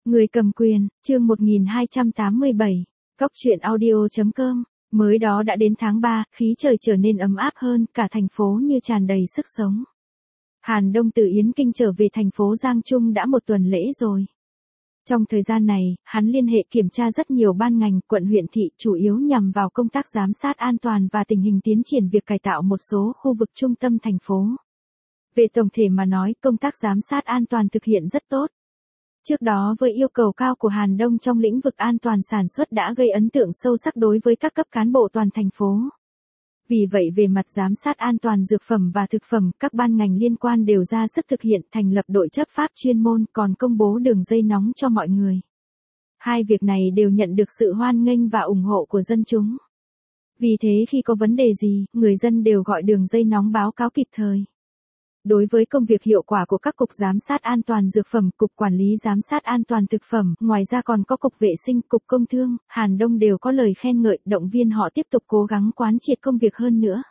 Người cầm quyền, chương 1287, Góc truyện audio.com, mới đó đã đến tháng 3, khí trời trở nên ấm áp hơn, cả thành phố như tràn đầy sức sống. Hàn Đông từ Yến Kinh trở về thành phố Giang Trung đã một tuần lễ rồi. Trong thời gian này, hắn liên hệ kiểm tra rất nhiều ban ngành, quận huyện thị, chủ yếu nhằm vào công tác giám sát an toàn và tình hình tiến triển việc cải tạo một số khu vực trung tâm thành phố. Về tổng thể mà nói, công tác giám sát an toàn thực hiện rất tốt. Trước đó với yêu cầu cao của Hàn Đông trong lĩnh vực an toàn sản xuất đã gây ấn tượng sâu sắc đối với các cấp cán bộ toàn thành phố. Vì vậy về mặt giám sát an toàn dược phẩm và thực phẩm, các ban ngành liên quan đều ra sức thực hiện, thành lập đội chấp pháp chuyên môn, còn công bố đường dây nóng cho mọi người. Hai việc này đều nhận được sự hoan nghênh và ủng hộ của dân chúng. Vì thế khi có vấn đề gì, người dân đều gọi đường dây nóng báo cáo kịp thời. Đối với công việc hiệu quả của các cục giám sát an toàn dược phẩm, cục quản lý giám sát an toàn thực phẩm, ngoài ra còn có cục vệ sinh, cục công thương, Hàn Đông đều có lời khen ngợi, động viên họ tiếp tục cố gắng quán triệt công việc hơn nữa.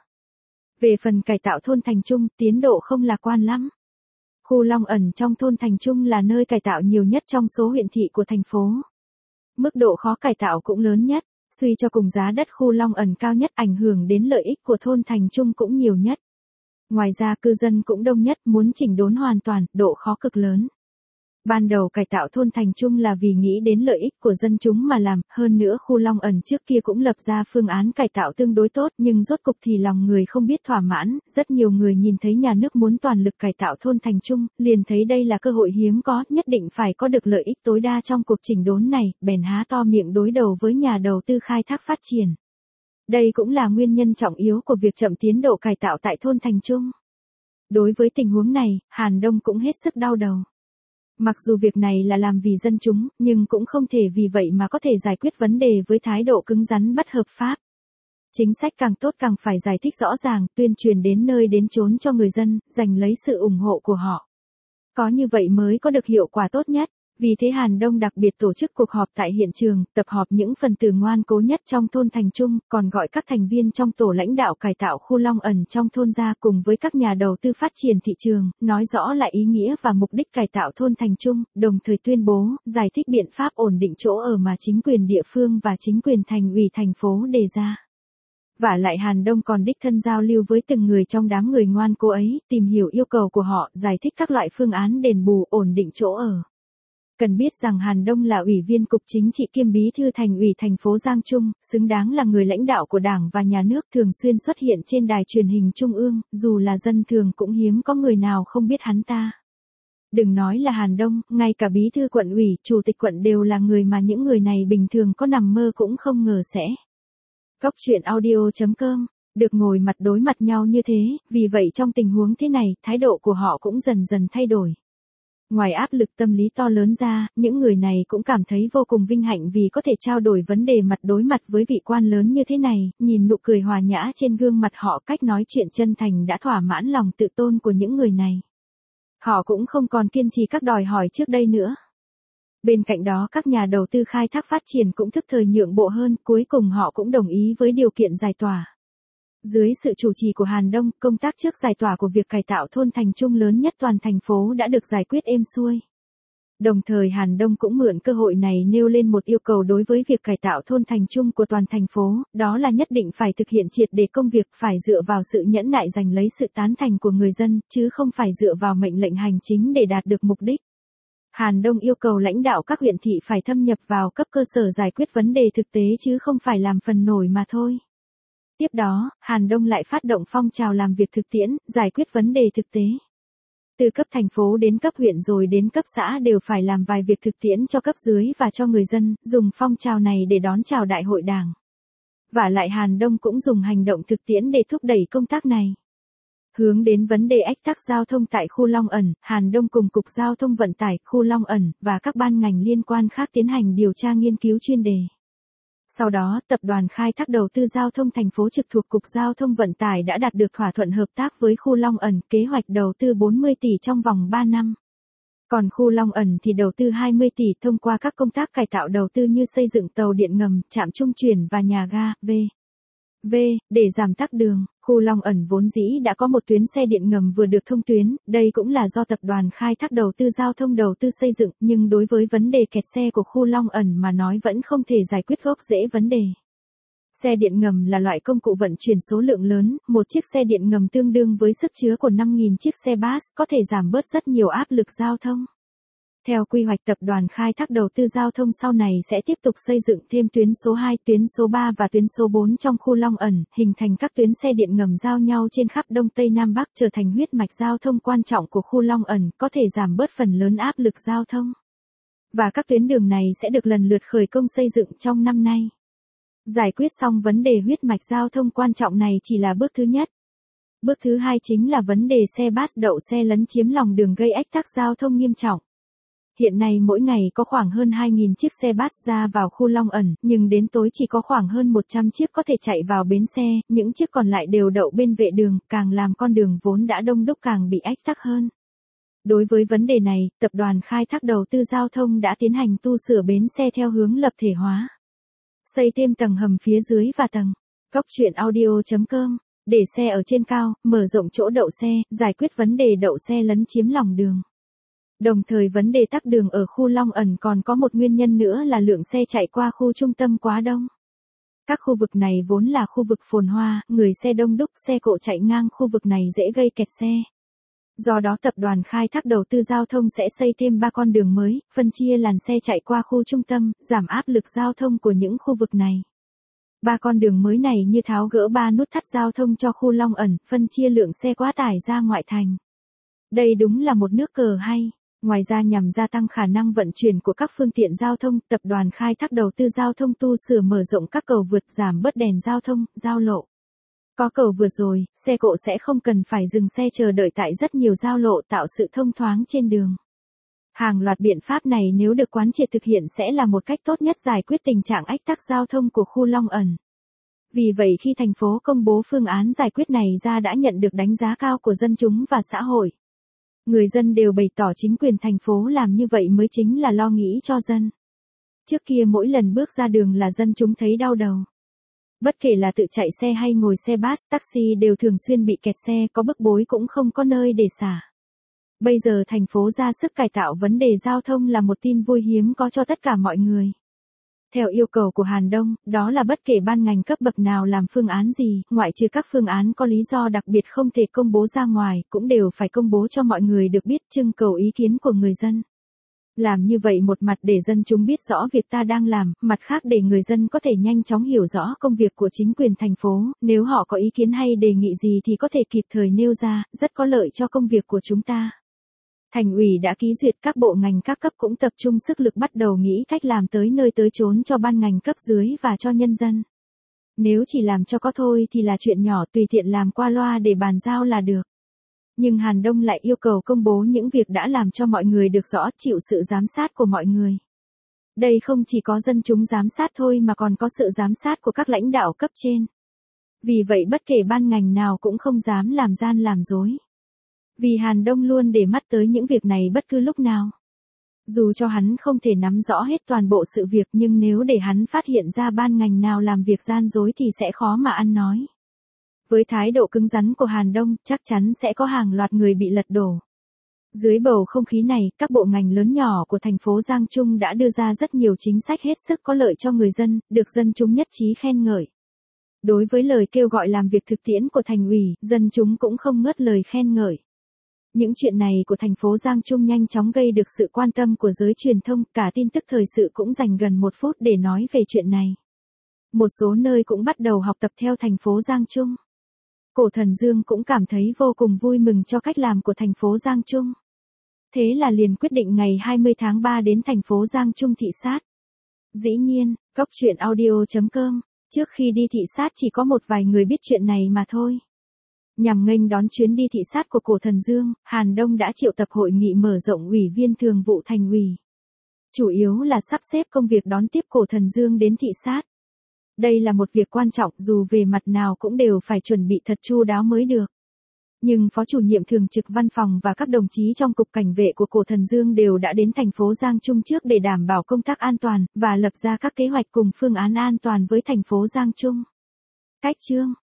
Về phần cải tạo thôn Thành Trung, tiến độ không lạc quan lắm. Khu Long Ẩn trong thôn Thành Trung là nơi cải tạo nhiều nhất trong số huyện thị của thành phố. Mức độ khó cải tạo cũng lớn nhất, suy cho cùng giá đất khu Long Ẩn cao nhất, ảnh hưởng đến lợi ích của thôn Thành Trung cũng nhiều nhất. Ngoài ra cư dân cũng đông nhất, muốn chỉnh đốn hoàn toàn, độ khó cực lớn. Ban đầu cải tạo thôn Thành Trung là vì nghĩ đến lợi ích của dân chúng mà làm, hơn nữa khu Long Ẩn trước kia cũng lập ra phương án cải tạo tương đối tốt nhưng rốt cục thì lòng người không biết thỏa mãn, rất nhiều người nhìn thấy nhà nước muốn toàn lực cải tạo thôn Thành Trung, liền thấy đây là cơ hội hiếm có, nhất định phải có được lợi ích tối đa trong cuộc chỉnh đốn này, bèn há to miệng đối đầu với nhà đầu tư khai thác phát triển. Đây cũng là nguyên nhân trọng yếu của việc chậm tiến độ cải tạo tại thôn Thành Trung. Đối với tình huống này, Hàn Đông cũng hết sức đau đầu. Mặc dù việc này là làm vì dân chúng, nhưng cũng không thể vì vậy mà có thể giải quyết vấn đề với thái độ cứng rắn bất hợp pháp. Chính sách càng tốt càng phải giải thích rõ ràng, tuyên truyền đến nơi đến chốn cho người dân, giành lấy sự ủng hộ của họ. Có như vậy mới có được hiệu quả tốt nhất. Vì thế Hàn Đông đặc biệt tổ chức cuộc họp tại hiện trường, tập họp những phần tử ngoan cố nhất trong thôn Thành Trung, còn gọi các thành viên trong tổ lãnh đạo cải tạo khu Long Ẩn trong thôn ra cùng với các nhà đầu tư phát triển thị trường, nói rõ lại ý nghĩa và mục đích cải tạo thôn Thành Trung, đồng thời tuyên bố, giải thích biện pháp ổn định chỗ ở mà chính quyền địa phương và chính quyền thành ủy thành phố đề ra. Vả lại Hàn Đông còn đích thân giao lưu với từng người trong đám người ngoan cố ấy, tìm hiểu yêu cầu của họ, giải thích các loại phương án đền bù ổn định chỗ ở. Cần biết rằng Hàn Đông là ủy viên cục chính trị kiêm bí thư thành ủy thành phố Giang Trung, xứng đáng là người lãnh đạo của Đảng và Nhà nước, thường xuyên xuất hiện trên đài truyền hình trung ương, dù là dân thường cũng hiếm có người nào không biết hắn ta. Đừng nói là Hàn Đông, ngay cả bí thư quận ủy, chủ tịch quận đều là người mà những người này bình thường có nằm mơ cũng không ngờ sẽ. Góc truyện audio.com, được ngồi mặt đối mặt nhau như thế, vì vậy trong tình huống thế này, thái độ của họ cũng dần dần thay đổi. Ngoài áp lực tâm lý to lớn ra, những người này cũng cảm thấy vô cùng vinh hạnh vì có thể trao đổi vấn đề mặt đối mặt với vị quan lớn như thế này, nhìn nụ cười hòa nhã trên gương mặt họ, cách nói chuyện chân thành đã thỏa mãn lòng tự tôn của những người này. Họ cũng không còn kiên trì các đòi hỏi trước đây nữa. Bên cạnh đó các nhà đầu tư khai thác phát triển cũng thức thời nhượng bộ hơn, cuối cùng họ cũng đồng ý với điều kiện giải tỏa. Dưới sự chủ trì của Hàn Đông, công tác trước giải tỏa của việc cải tạo thôn Thành Trung lớn nhất toàn thành phố đã được giải quyết êm xuôi. Đồng thời Hàn Đông cũng mượn cơ hội này nêu lên một yêu cầu đối với việc cải tạo thôn Thành Trung của toàn thành phố, đó là nhất định phải thực hiện triệt để công việc, phải dựa vào sự nhẫn nại giành lấy sự tán thành của người dân, chứ không phải dựa vào mệnh lệnh hành chính để đạt được mục đích. Hàn Đông yêu cầu lãnh đạo các huyện thị phải thâm nhập vào cấp cơ sở giải quyết vấn đề thực tế chứ không phải làm phần nổi mà thôi. Tiếp đó, Hàn Đông lại phát động phong trào làm việc thực tiễn, giải quyết vấn đề thực tế. Từ cấp thành phố đến cấp huyện rồi đến cấp xã đều phải làm vài việc thực tiễn cho cấp dưới và cho người dân, dùng phong trào này để đón chào đại hội đảng. Vả lại Hàn Đông cũng dùng hành động thực tiễn để thúc đẩy công tác này. Hướng đến vấn đề ách tắc giao thông tại khu Long Ẩn, Hàn Đông cùng Cục Giao thông Vận tải, khu Long Ẩn, và các ban ngành liên quan khác tiến hành điều tra nghiên cứu chuyên đề. Sau đó, Tập đoàn Khai thác Đầu tư Giao thông thành phố trực thuộc Cục Giao thông Vận tải đã đạt được thỏa thuận hợp tác với khu Long Ẩn, kế hoạch đầu tư 40 tỷ trong vòng 3 năm. Còn khu Long Ẩn thì đầu tư 20 tỷ thông qua các công tác cải tạo đầu tư như xây dựng tàu điện ngầm, trạm trung chuyển và nhà ga, v.v. để giảm tắc đường. Khu Long Ẩn vốn dĩ đã có một tuyến xe điện ngầm vừa được thông tuyến, đây cũng là do tập đoàn khai thác đầu tư giao thông đầu tư xây dựng, nhưng đối với vấn đề kẹt xe của khu Long Ẩn mà nói vẫn không thể giải quyết gốc rễ vấn đề. Xe điện ngầm là loại công cụ vận chuyển số lượng lớn, một chiếc xe điện ngầm tương đương với sức chứa của 5.000 chiếc xe bus, có thể giảm bớt rất nhiều áp lực giao thông. Theo quy hoạch tập đoàn khai thác đầu tư giao thông sau này sẽ tiếp tục xây dựng thêm tuyến số 2, tuyến số 3 và tuyến số 4 trong khu Long Ẩn, hình thành các tuyến xe điện ngầm giao nhau trên khắp Đông Tây Nam Bắc trở thành huyết mạch giao thông quan trọng của khu Long Ẩn, có thể giảm bớt phần lớn áp lực giao thông. Và các tuyến đường này sẽ được lần lượt khởi công xây dựng trong năm nay. Giải quyết xong vấn đề huyết mạch giao thông quan trọng này chỉ là bước thứ nhất. Bước thứ hai chính là vấn đề xe bus đậu xe lấn chiếm lòng đường gây ách tắc giao thông nghiêm trọng. Hiện nay mỗi ngày có khoảng hơn 2.000 chiếc xe bus ra vào khu Long Ẩn, nhưng đến tối chỉ có khoảng hơn 100 chiếc có thể chạy vào bến xe, những chiếc còn lại đều đậu bên vệ đường, càng làm con đường vốn đã đông đúc càng bị ách tắc hơn. Đối với vấn đề này, tập đoàn khai thác đầu tư giao thông đã tiến hành tu sửa bến xe theo hướng lập thể hóa. Xây thêm tầng hầm phía dưới và tầng góc truyện audio.com, để xe ở trên cao, mở rộng chỗ đậu xe, giải quyết vấn đề đậu xe lấn chiếm lòng đường. Đồng thời vấn đề tắc đường ở khu Long Ẩn còn có một nguyên nhân nữa là lượng xe chạy qua khu trung tâm quá đông. Các khu vực này vốn là khu vực phồn hoa, người xe đông đúc, xe cộ chạy ngang khu vực này dễ gây kẹt xe. Do đó tập đoàn khai thác đầu tư giao thông sẽ xây thêm 3 con đường mới, phân chia làn xe chạy qua khu trung tâm, giảm áp lực giao thông của những khu vực này. 3 con đường mới này như tháo gỡ 3 nút thắt giao thông cho khu Long Ẩn, phân chia lượng xe quá tải ra ngoại thành. Đây đúng là một nước cờ hay. Ngoài ra nhằm gia tăng khả năng vận chuyển của các phương tiện giao thông, tập đoàn khai thác đầu tư giao thông tu sửa mở rộng các cầu vượt, giảm bớt đèn giao thông, giao lộ. Có cầu vượt rồi, xe cộ sẽ không cần phải dừng xe chờ đợi tại rất nhiều giao lộ, tạo sự thông thoáng trên đường. Hàng loạt biện pháp này nếu được quán triệt thực hiện sẽ là một cách tốt nhất giải quyết tình trạng ách tắc giao thông của khu Long Ẩn. Vì vậy khi thành phố công bố phương án giải quyết này ra đã nhận được đánh giá cao của dân chúng và xã hội. Người dân đều bày tỏ chính quyền thành phố làm như vậy mới chính là lo nghĩ cho dân. Trước kia mỗi lần bước ra đường là dân chúng thấy đau đầu. Bất kể là tự chạy xe hay ngồi xe bus, taxi đều thường xuyên bị kẹt xe, có bức bối cũng không có nơi để xả. Bây giờ thành phố ra sức cải tạo vấn đề giao thông là một tin vui hiếm có cho tất cả mọi người. Theo yêu cầu của Hàn Đông, đó là bất kể ban ngành cấp bậc nào làm phương án gì, ngoại trừ các phương án có lý do đặc biệt không thể công bố ra ngoài, cũng đều phải công bố cho mọi người được biết, trưng cầu ý kiến của người dân. Làm như vậy một mặt để dân chúng biết rõ việc ta đang làm, mặt khác để người dân có thể nhanh chóng hiểu rõ công việc của chính quyền thành phố, nếu họ có ý kiến hay đề nghị gì thì có thể kịp thời nêu ra, rất có lợi cho công việc của chúng ta. Thành ủy đã ký duyệt, các bộ ngành các cấp cũng tập trung sức lực bắt đầu nghĩ cách làm tới nơi tới chốn cho ban ngành cấp dưới và cho nhân dân. Nếu chỉ làm cho có thôi thì là chuyện nhỏ, tùy tiện làm qua loa để bàn giao là được. Nhưng Hàn Đông lại yêu cầu công bố những việc đã làm cho mọi người được rõ, chịu sự giám sát của mọi người. Đây không chỉ có dân chúng giám sát thôi mà còn có sự giám sát của các lãnh đạo cấp trên. Vì vậy bất kể ban ngành nào cũng không dám làm gian làm dối. Vì Hàn Đông luôn để mắt tới những việc này bất cứ lúc nào. Dù cho hắn không thể nắm rõ hết toàn bộ sự việc nhưng nếu để hắn phát hiện ra ban ngành nào làm việc gian dối thì sẽ khó mà ăn nói. Với thái độ cứng rắn của Hàn Đông, chắc chắn sẽ có hàng loạt người bị lật đổ. Dưới bầu không khí này, các bộ ngành lớn nhỏ của thành phố Giang Trung đã đưa ra rất nhiều chính sách hết sức có lợi cho người dân, được dân chúng nhất trí khen ngợi. Đối với lời kêu gọi làm việc thực tiễn của thành ủy, dân chúng cũng không ngớt lời khen ngợi. Những chuyện này của thành phố Giang Trung nhanh chóng gây được sự quan tâm của giới truyền thông, cả tin tức thời sự cũng dành gần 1 phút để nói về chuyện này. Một số nơi cũng bắt đầu học tập theo thành phố Giang Trung. Cổ Thần Dương cũng cảm thấy vô cùng vui mừng cho cách làm của thành phố Giang Trung. Thế là liền quyết định ngày 20 tháng 3 đến thành phố Giang Trung thị sát. Dĩ nhiên, góc truyện audio.com, trước khi đi thị sát chỉ có một vài người biết chuyện này mà thôi. Nhằm nghênh đón chuyến đi thị sát của Cổ Thần Dương, Hàn Đông đã triệu tập hội nghị mở rộng ủy viên thường vụ thành ủy. Chủ yếu là sắp xếp công việc đón tiếp Cổ Thần Dương đến thị sát. Đây là một việc quan trọng dù về mặt nào cũng đều phải chuẩn bị thật chu đáo mới được. Nhưng Phó chủ nhiệm thường trực văn phòng và các đồng chí trong Cục Cảnh vệ của Cổ Thần Dương đều đã đến thành phố Giang Trung trước để đảm bảo công tác an toàn, và lập ra các kế hoạch cùng phương án an toàn với thành phố Giang Trung. Cách chương